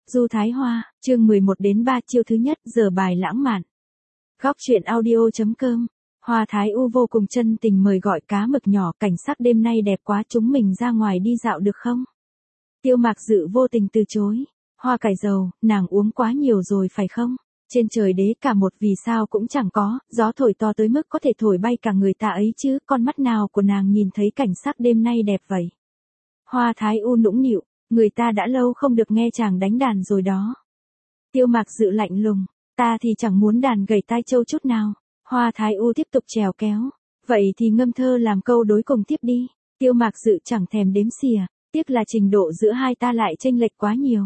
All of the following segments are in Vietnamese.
Du Thái Hoa, chương 11 đến 3 chiêu thứ nhất giờ bài lãng mạn. Góc truyện audio.com. Hoa Thái U vô cùng chân tình mời gọi cá mực nhỏ, cảnh sắc đêm nay đẹp quá, chúng mình ra ngoài đi dạo được không? Tiêu Mạc Dự vô tình từ chối. Hoa cải dầu, nàng uống quá nhiều rồi phải không? Trên trời đế cả một vì sao cũng chẳng có, gió thổi to tới mức có thể thổi bay cả người ta ấy chứ, con mắt nào của nàng nhìn thấy cảnh sắc đêm nay đẹp vậy? Hoa Thái U nũng nịu, người ta đã lâu không được nghe chàng đánh đàn rồi đó. Tiêu Mạc Dự lạnh lùng, ta thì chẳng muốn đàn gảy tai châu chút nào. Hoa Thái U tiếp tục trèo kéo, vậy thì ngâm thơ làm câu đối cùng tiếp đi. Tiêu Mạc Dự chẳng thèm đếm xỉa, tiếc là trình độ giữa hai ta lại chênh lệch quá nhiều.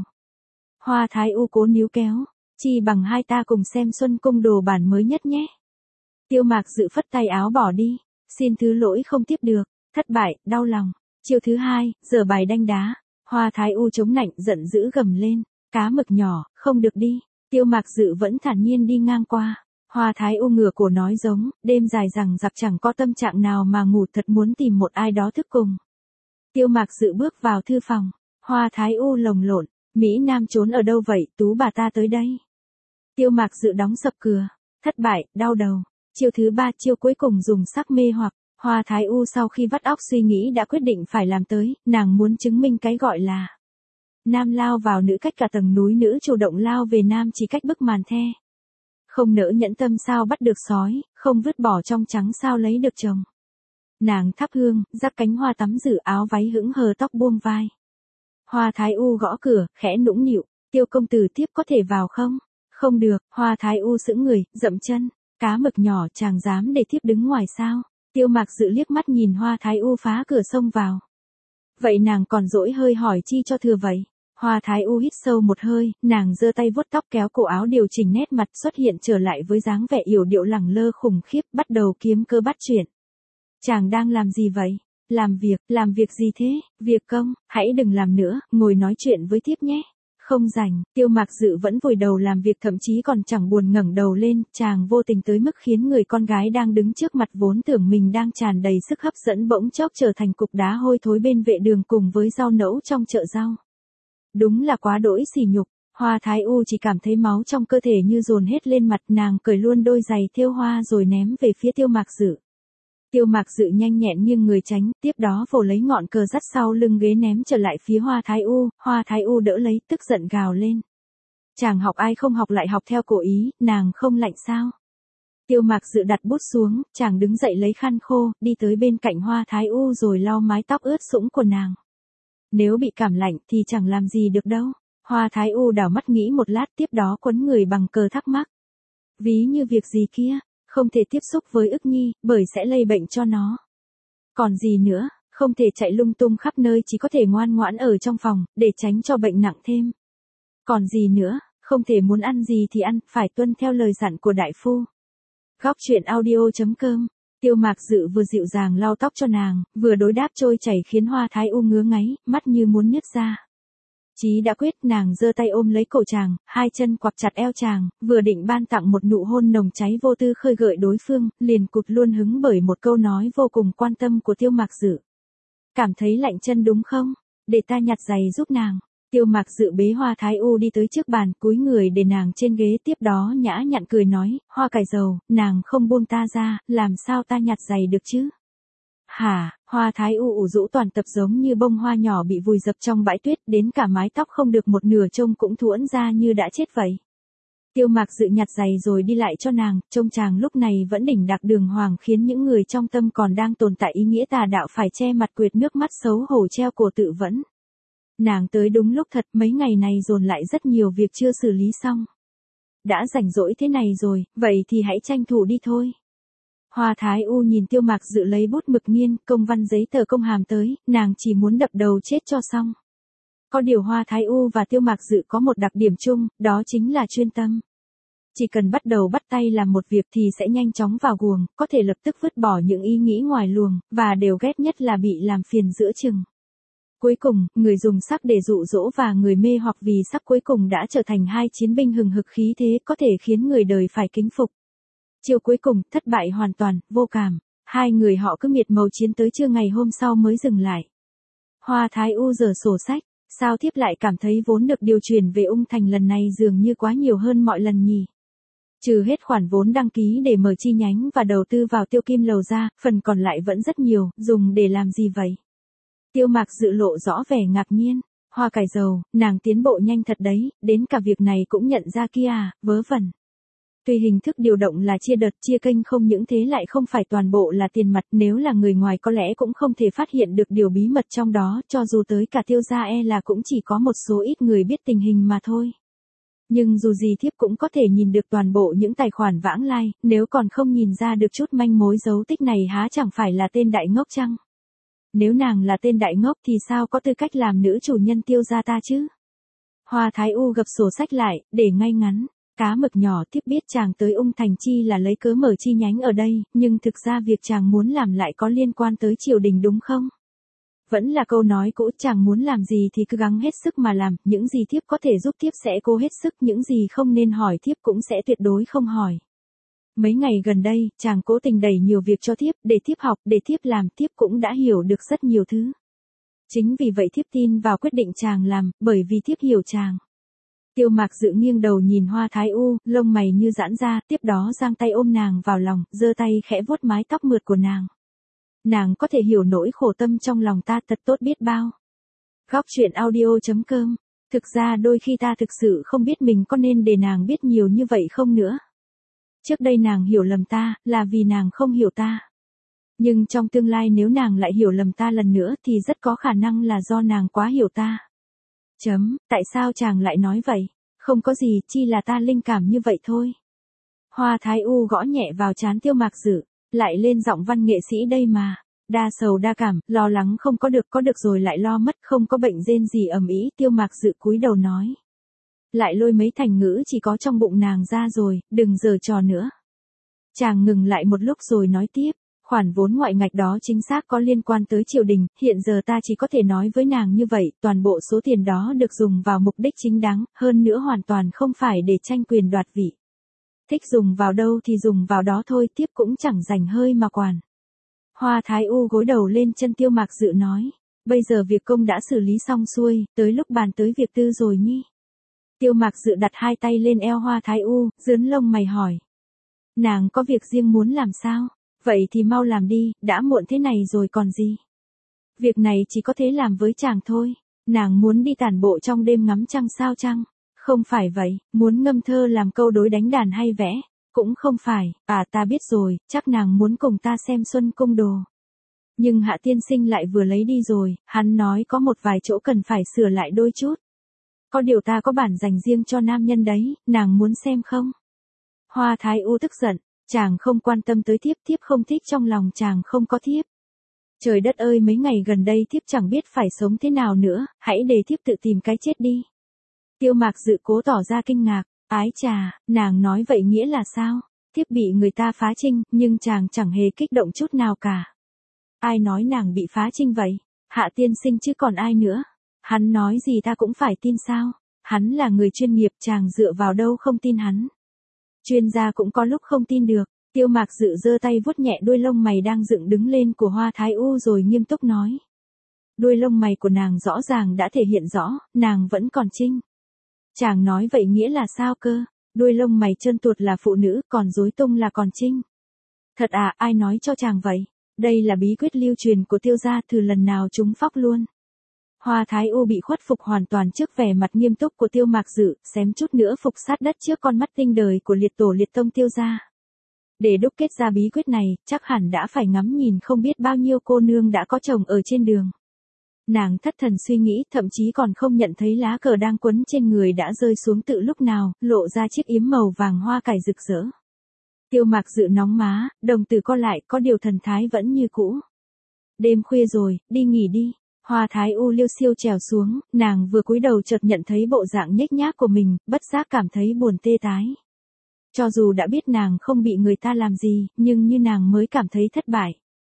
Hoa Thái U cố níu kéo, chi bằng hai ta cùng xem Xuân Cung đồ bản mới nhất nhé. Tiêu Mạc Dự phất tay áo bỏ đi, xin thứ lỗi không tiếp được, thất bại, đau lòng. Chiêu thứ hai, giờ bài đanh đá. Hoa Thái U chống nạnh giận dữ gầm lên, cá mực nhỏ, không được đi. Tiêu Mạc Dự vẫn thản nhiên đi ngang qua. Hoa Thái U ngửa cổ nói giống, đêm dài rằng giặc chẳng có tâm trạng nào mà ngủ, thật muốn tìm một ai đó thức cùng. Tiêu Mạc Dự bước vào thư phòng. Hoa Thái U lồng lộn, Mỹ Nam trốn ở đâu vậy, tú bà ta tới đây. Tiêu Mạc Dự đóng sập cửa, thất bại, đau đầu. Chiêu thứ ba, chiêu cuối cùng dùng sắc mê hoặc. Hoa Thái U sau khi vắt óc suy nghĩ đã quyết định phải làm tới, nàng muốn chứng minh cái gọi là nam lao vào nữ cách cả tầng núi, nữ chủ động lao về nam chỉ cách bức màn the. Không nỡ nhẫn tâm sao bắt được sói, không vứt bỏ trong trắng sao lấy được chồng. Nàng thắp hương, rắc cánh hoa tắm rửa, áo váy hững hờ, tóc buông vai. Hoa Thái U gõ cửa, khẽ nũng nịu, Tiêu công tử tiếp có thể vào không? Không được. Hoa Thái U sững người, dậm chân, cá mực nhỏ, chàng dám để thiếp đứng ngoài sao? Tiêu Mạc Dự liếc mắt nhìn Hoa Thái U phá cửa xông vào. Vậy nàng còn dỗi hơi hỏi chi cho thừa vậy? Hoa Thái U hít sâu một hơi, nàng giơ tay vuốt tóc kéo cổ áo điều chỉnh nét mặt, xuất hiện trở lại với dáng vẻ yểu điệu lẳng lơ khủng khiếp, bắt đầu kiếm cơ bắt chuyện. Chàng đang làm gì vậy? Làm việc gì thế? Việc công, hãy đừng làm nữa, ngồi nói chuyện với thiếp nhé. Không rảnh. Tiêu Mạc Dự vẫn vùi đầu làm việc, thậm chí còn chẳng buồn ngẩng đầu lên, chàng vô tình tới mức khiến người con gái đang đứng trước mặt vốn tưởng mình đang tràn đầy sức hấp dẫn bỗng chốc trở thành cục đá hôi thối bên vệ đường cùng với rau nẫu trong chợ rau. Đúng là quá đỗi sỉ nhục. Hoa Thái U chỉ cảm thấy máu trong cơ thể như dồn hết lên mặt, nàng cởi luôn đôi giày thêu hoa rồi ném về phía Tiêu Mạc Dự. Tiêu Mạc Dự nhanh nhẹn nghiêng người tránh, tiếp đó vồ lấy ngọn cờ dắt sau lưng ghế ném trở lại phía Hoa Thái U. Hoa Thái U đỡ lấy, tức giận gào lên. Chàng học ai không học lại học theo cổ ý, nàng không lạnh sao? Tiêu Mạc Dự đặt bút xuống, chàng đứng dậy lấy khăn khô, đi tới bên cạnh Hoa Thái U rồi lau mái tóc ướt sũng của nàng. Nếu bị cảm lạnh thì chẳng làm gì được đâu. Hoa Thái U đảo mắt nghĩ một lát, tiếp đó quấn người bằng cờ thắc mắc. Ví như việc gì kia? Không thể tiếp xúc với ức nhi, bởi sẽ lây bệnh cho nó. Còn gì nữa, không thể chạy lung tung khắp nơi, chỉ có thể ngoan ngoãn ở trong phòng, để tránh cho bệnh nặng thêm. Còn gì nữa, không thể muốn ăn gì thì ăn, phải tuân theo lời dặn của đại phu. Góc truyện audio.com. Tiêu Mạc Dự vừa dịu dàng lau tóc cho nàng, vừa đối đáp trôi chảy khiến Hoa Thái U ngứa ngáy, mắt như muốn nứt ra. Chí đã quyết, nàng giơ tay ôm lấy cổ chàng, hai chân quặp chặt eo chàng, vừa định ban tặng một nụ hôn nồng cháy vô tư khơi gợi đối phương, liền cụt luôn hứng bởi một câu nói vô cùng quan tâm của Tiêu Mạc Dự. Cảm thấy lạnh chân đúng không? Để ta nhặt giày giúp nàng. Tiêu Mạc Dự bế Hoa Thái U đi tới trước bàn, cúi người để nàng trên ghế, tiếp đó nhã nhặn cười nói, Hoa cải dầu, nàng không buông ta ra, làm sao ta nhặt giày được chứ? Hả? Hoa Thái U ủ rũ toàn tập giống như bông hoa nhỏ bị vùi dập trong bãi tuyết, đến cả mái tóc không được một nửa trông cũng thuẫn ra như đã chết vậy. Tiêu Mạc Dự nhặt giày rồi đi lại cho nàng, trông chàng lúc này vẫn đỉnh đạc đường hoàng, khiến những người trong tâm còn đang tồn tại ý nghĩa tà đạo phải che mặt quệt nước mắt xấu hổ treo cổ tự vẫn. Nàng tới đúng lúc thật, mấy ngày này dồn lại rất nhiều việc chưa xử lý xong. Đã rảnh rỗi thế này rồi, vậy thì hãy tranh thủ đi thôi. Hoa Thái U nhìn Tiêu Mạc Dự lấy bút mực nghiên, công văn giấy tờ công hàm tới, nàng chỉ muốn đập đầu chết cho xong. Có điều Hoa Thái U và Tiêu Mạc Dự có một đặc điểm chung, đó chính là chuyên tâm. Chỉ cần bắt đầu bắt tay làm một việc thì sẽ nhanh chóng vào guồng, có thể lập tức vứt bỏ những ý nghĩ ngoài luồng, và đều ghét nhất là bị làm phiền giữa chừng. Cuối cùng, người dùng sắc để dụ dỗ và người mê hoặc vì sắc cuối cùng đã trở thành hai chiến binh hừng hực khí thế, có thể khiến người đời phải kính phục. Chiều cuối cùng, thất bại hoàn toàn, vô cảm. Hai người họ cứ miệt màu chiến tới trưa ngày hôm sau mới dừng lại. Hoa Thái U giở sổ sách, Sao thiếp lại cảm thấy vốn được điều chuyển về Ung Thành lần này dường như quá nhiều hơn mọi lần nhỉ? Trừ hết khoản vốn đăng ký để mở chi nhánh và đầu tư vào Tiêu Kim Lầu ra, phần còn lại vẫn rất nhiều, dùng để làm gì vậy? Tiêu Mạc Dự lộ rõ vẻ ngạc nhiên. Hoa cải dầu, nàng tiến bộ nhanh thật đấy, đến cả việc này cũng nhận ra kia à, vớ vẩn. Tuy hình thức điều động là chia đợt chia kênh không những thế lại không phải toàn bộ là tiền mặt, nếu là người ngoài có lẽ cũng không thể phát hiện được điều bí mật trong đó, cho dù tới cả Tiêu gia là cũng chỉ có một số ít người biết tình hình mà thôi. Nhưng dù gì thiếp cũng có thể nhìn được toàn bộ những tài khoản vãng lai, nếu còn không nhìn ra được chút manh mối dấu tích này há chẳng phải là tên đại ngốc chăng? Nếu nàng là tên đại ngốc thì sao có tư cách làm nữ chủ nhân Tiêu gia ta chứ? Hoa Thái U gập sổ sách lại, để ngay ngắn. Cá mực nhỏ tiếp biết chàng tới Ung Thành chi là lấy cớ mở chi nhánh ở đây, nhưng thực ra việc chàng muốn làm lại có liên quan tới triều đình đúng không? Vẫn là câu nói cũ, chàng muốn làm gì thì cứ gắng hết sức mà làm, những gì thiếp có thể giúp thiếp sẽ cố hết sức, những gì không nên hỏi thiếp cũng sẽ tuyệt đối không hỏi. Mấy ngày gần đây, chàng cố tình đẩy nhiều việc cho thiếp, để thiếp học, để thiếp làm, thiếp cũng đã hiểu được rất nhiều thứ. Chính vì vậy thiếp tin vào quyết định chàng làm, bởi vì thiếp hiểu chàng. Tiêu Mạc Dự nghiêng đầu nhìn Hoa Thái U, lông mày như giãn ra, tiếp đó giang tay ôm nàng vào lòng, giơ tay khẽ vuốt mái tóc mượt của nàng. Nàng có thể hiểu nỗi khổ tâm trong lòng ta thật tốt biết bao. Góc truyện audio.com. Thực ra đôi khi ta thực sự không biết mình có nên để nàng biết nhiều như vậy không nữa. Trước đây nàng hiểu lầm ta, là vì nàng không hiểu ta. Nhưng trong tương lai nếu nàng lại hiểu lầm ta lần nữa thì rất có khả năng là do nàng quá hiểu ta. Tại sao chàng lại nói vậy? Không có gì, chi là ta linh cảm như vậy thôi. Hoa Thái U gõ nhẹ vào trán Tiêu Mạc Dự, lại lên giọng văn nghệ sĩ đây mà. Đa sầu đa cảm, lo lắng không có được rồi lại lo mất, không có bệnh rên gì ầm ĩ. Tiêu Mạc Dự cúi đầu nói. Lại lôi mấy thành ngữ chỉ có trong bụng nàng ra rồi, đừng giở trò nữa. Chàng ngừng lại một lúc rồi nói tiếp. Khoản vốn ngoại ngạch đó chính xác có liên quan tới triều đình, hiện giờ ta chỉ có thể nói với nàng như vậy, toàn bộ số tiền đó được dùng vào mục đích chính đáng, hơn nữa hoàn toàn không phải để tranh quyền đoạt vị. Thích dùng vào đâu thì dùng vào đó thôi, tiếp cũng chẳng rảnh hơi mà quản. Hoa Thái U gối đầu lên chân Tiêu Mạc Dự nói, bây giờ việc công đã xử lý xong xuôi, tới lúc bàn tới việc tư rồi nhi. Tiêu Mạc Dự đặt hai tay lên eo Hoa Thái U, dướn lông mày hỏi. Nàng có việc riêng muốn làm sao? Vậy thì mau làm đi, đã muộn thế này rồi còn gì. Việc này chỉ có thể làm với chàng thôi. Nàng muốn đi tản bộ trong đêm ngắm trăng sao chăng? Không phải vậy, muốn ngâm thơ làm câu đối đánh đàn hay vẽ? Cũng không phải, ta biết rồi, chắc nàng muốn cùng ta xem Xuân Cung đồ. Nhưng Hạ tiên sinh lại vừa lấy đi rồi, hắn nói có một vài chỗ cần phải sửa lại đôi chút. Có điều ta có bản dành riêng cho nam nhân đấy, nàng muốn xem không? Hoa Thái U tức giận. Chàng không quan tâm tới thiếp, thiếp không thích, trong lòng chàng không có thiếp. Trời đất ơi, mấy ngày gần đây thiếp chẳng biết phải sống thế nào nữa, hãy để thiếp tự tìm cái chết đi. Tiêu Mạc Dự cố tỏ ra kinh ngạc, ái chà, nàng nói vậy nghĩa là sao? Thiếp bị người ta phá trinh, nhưng chàng chẳng hề kích động chút nào cả. Ai nói nàng bị phá trinh vậy? Hạ tiên sinh chứ còn ai nữa? Hắn nói gì ta cũng phải tin sao? Hắn là người chuyên nghiệp, chàng dựa vào đâu không tin hắn? Chuyên gia cũng có lúc không tin được. Tiêu Mạc Dự giơ tay vuốt nhẹ đuôi lông mày đang dựng đứng lên của Hoa Thái U rồi nghiêm túc nói. Đuôi lông mày của nàng rõ ràng đã thể hiện rõ, nàng vẫn còn trinh. Chàng nói vậy nghĩa là sao cơ? Đuôi lông mày trơn tuột là phụ nữ, còn rối tung là còn trinh. Thật à, ai nói cho chàng vậy? Đây là bí quyết lưu truyền của Tiêu gia, thử lần nào chúng phóc luôn. Hoa Thái U bị khuất phục hoàn toàn trước vẻ mặt nghiêm túc của Tiêu Mạc Dự, xém chút nữa phục sát đất trước con mắt tinh đời của liệt tổ liệt tông Tiêu gia. Để đúc kết ra bí quyết này, chắc hẳn đã phải ngắm nhìn không biết bao nhiêu cô nương đã có chồng ở trên đường. Nàng thất thần suy nghĩ, thậm chí còn không nhận thấy lá cờ đang quấn trên người đã rơi xuống từ lúc nào, lộ ra chiếc yếm màu vàng hoa cải rực rỡ. Tiêu Mạc Dự nóng má, đồng tử co lại, có điều thần thái vẫn như cũ. Đêm khuya rồi, đi nghỉ đi. Hoa Thái U liêu siêu trèo xuống, nàng vừa cúi đầu chợt nhận thấy bộ dạng nhếch nhác của mình, bất giác cảm thấy buồn tê tái. Cho dù đã biết nàng không bị người ta làm gì, nhưng như nàng mới cảm thấy thất bại.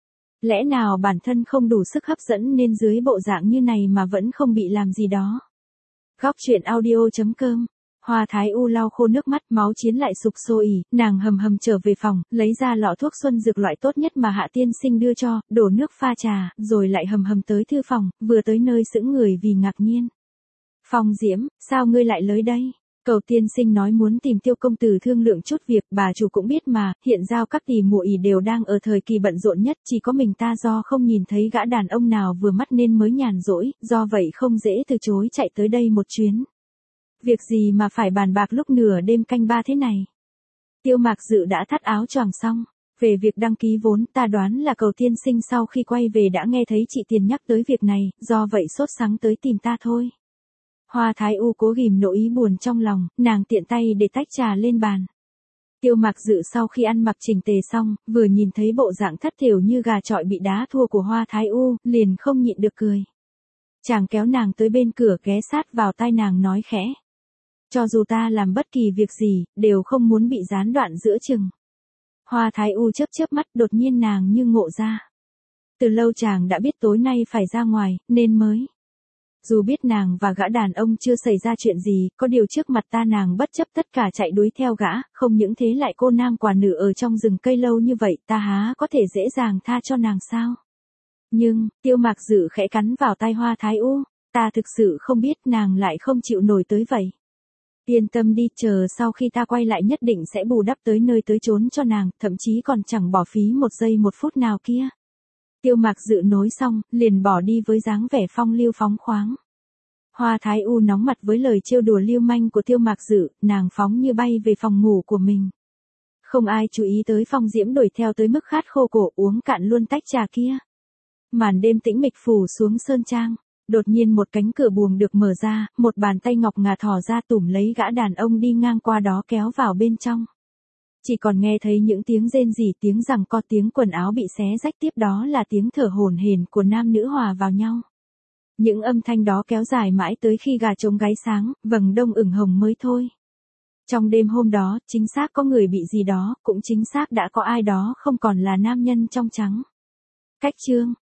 Lẽ nào bản thân không đủ sức hấp dẫn nên dưới bộ dạng như này mà vẫn không bị làm gì đó. Góc truyện audio.com. Hoa Thái U lau khô nước mắt, máu chiến lại sục sôi, nàng hầm hầm trở về phòng, lấy ra lọ thuốc xuân dược loại tốt nhất mà Hạ tiên sinh đưa cho, đổ nước pha trà, rồi lại hầm hầm tới thư phòng, vừa tới nơi sững người vì ngạc nhiên. Phong Diễm, sao ngươi lại tới đây? Cầu tiên sinh nói muốn tìm Tiêu công tử thương lượng chút việc, bà chủ cũng biết mà, hiện giao các tỷ muội đều đang ở thời kỳ bận rộn nhất, chỉ có mình ta do không nhìn thấy gã đàn ông nào vừa mắt nên mới nhàn rỗi, do vậy không dễ từ chối chạy tới đây một chuyến. Việc gì mà phải bàn bạc lúc nửa đêm canh ba thế này? Tiêu Mạc Dự đã thắt áo choàng xong. Về việc đăng ký vốn, ta đoán là Cầu tiên sinh sau khi quay về đã nghe thấy chị Tiền nhắc tới việc này, do vậy sốt sắng tới tìm ta thôi. Hoa Thái U cố ghìm nỗi ý buồn trong lòng, nàng tiện tay để tách trà lên bàn. Tiêu Mạc Dự sau khi ăn mặc chỉnh tề xong, vừa nhìn thấy bộ dạng thất thểu như gà chọi bị đá thua của Hoa Thái U, liền không nhịn được cười. Chàng kéo nàng tới bên cửa ghé sát vào tai nàng nói khẽ. Cho dù ta làm bất kỳ việc gì, đều không muốn bị gián đoạn giữa chừng. Hoa Thái U chớp chớp mắt, đột nhiên nàng như ngộ ra. Từ lâu chàng đã biết tối nay phải ra ngoài, nên mới. Dù biết nàng và gã đàn ông chưa xảy ra chuyện gì, có điều trước mặt ta nàng bất chấp tất cả chạy đuổi theo gã, không những thế lại cô nam quả nữ ở trong rừng cây lâu như vậy, ta há có thể dễ dàng tha cho nàng sao? Nhưng, Tiêu Mạc Dự khẽ cắn vào tai Hoa Thái U, ta thực sự không biết nàng lại không chịu nổi tới vậy. Yên tâm đi, chờ sau khi ta quay lại nhất định sẽ bù đắp tới nơi tới chốn cho nàng, thậm chí còn chẳng bỏ phí một giây một phút nào kia. Tiêu Mạc Dự nói xong, liền bỏ đi với dáng vẻ phong lưu phóng khoáng. Hoa Thái U nóng mặt với lời trêu đùa lưu manh của Tiêu Mạc Dự, nàng phóng như bay về phòng ngủ của mình. Không ai chú ý tới Phong Diễm đuổi theo tới mức khát khô cổ uống cạn luôn tách trà kia. Màn đêm tĩnh mịch phủ xuống sơn trang. Đột nhiên một cánh cửa buồng được mở ra, một bàn tay ngọc ngà thò ra tủm lấy gã đàn ông đi ngang qua đó kéo vào bên trong. Chỉ còn nghe thấy những tiếng rên rỉ, tiếng giằng co, tiếng quần áo bị xé rách, tiếp đó là tiếng thở hổn hển của nam nữ hòa vào nhau. Những âm thanh đó kéo dài mãi tới khi gà trống gáy sáng, vầng đông ửng hồng mới thôi. Trong đêm hôm đó, chính xác có người bị gì đó, cũng chính xác đã có ai đó không còn là nam nhân trong trắng. Cách chương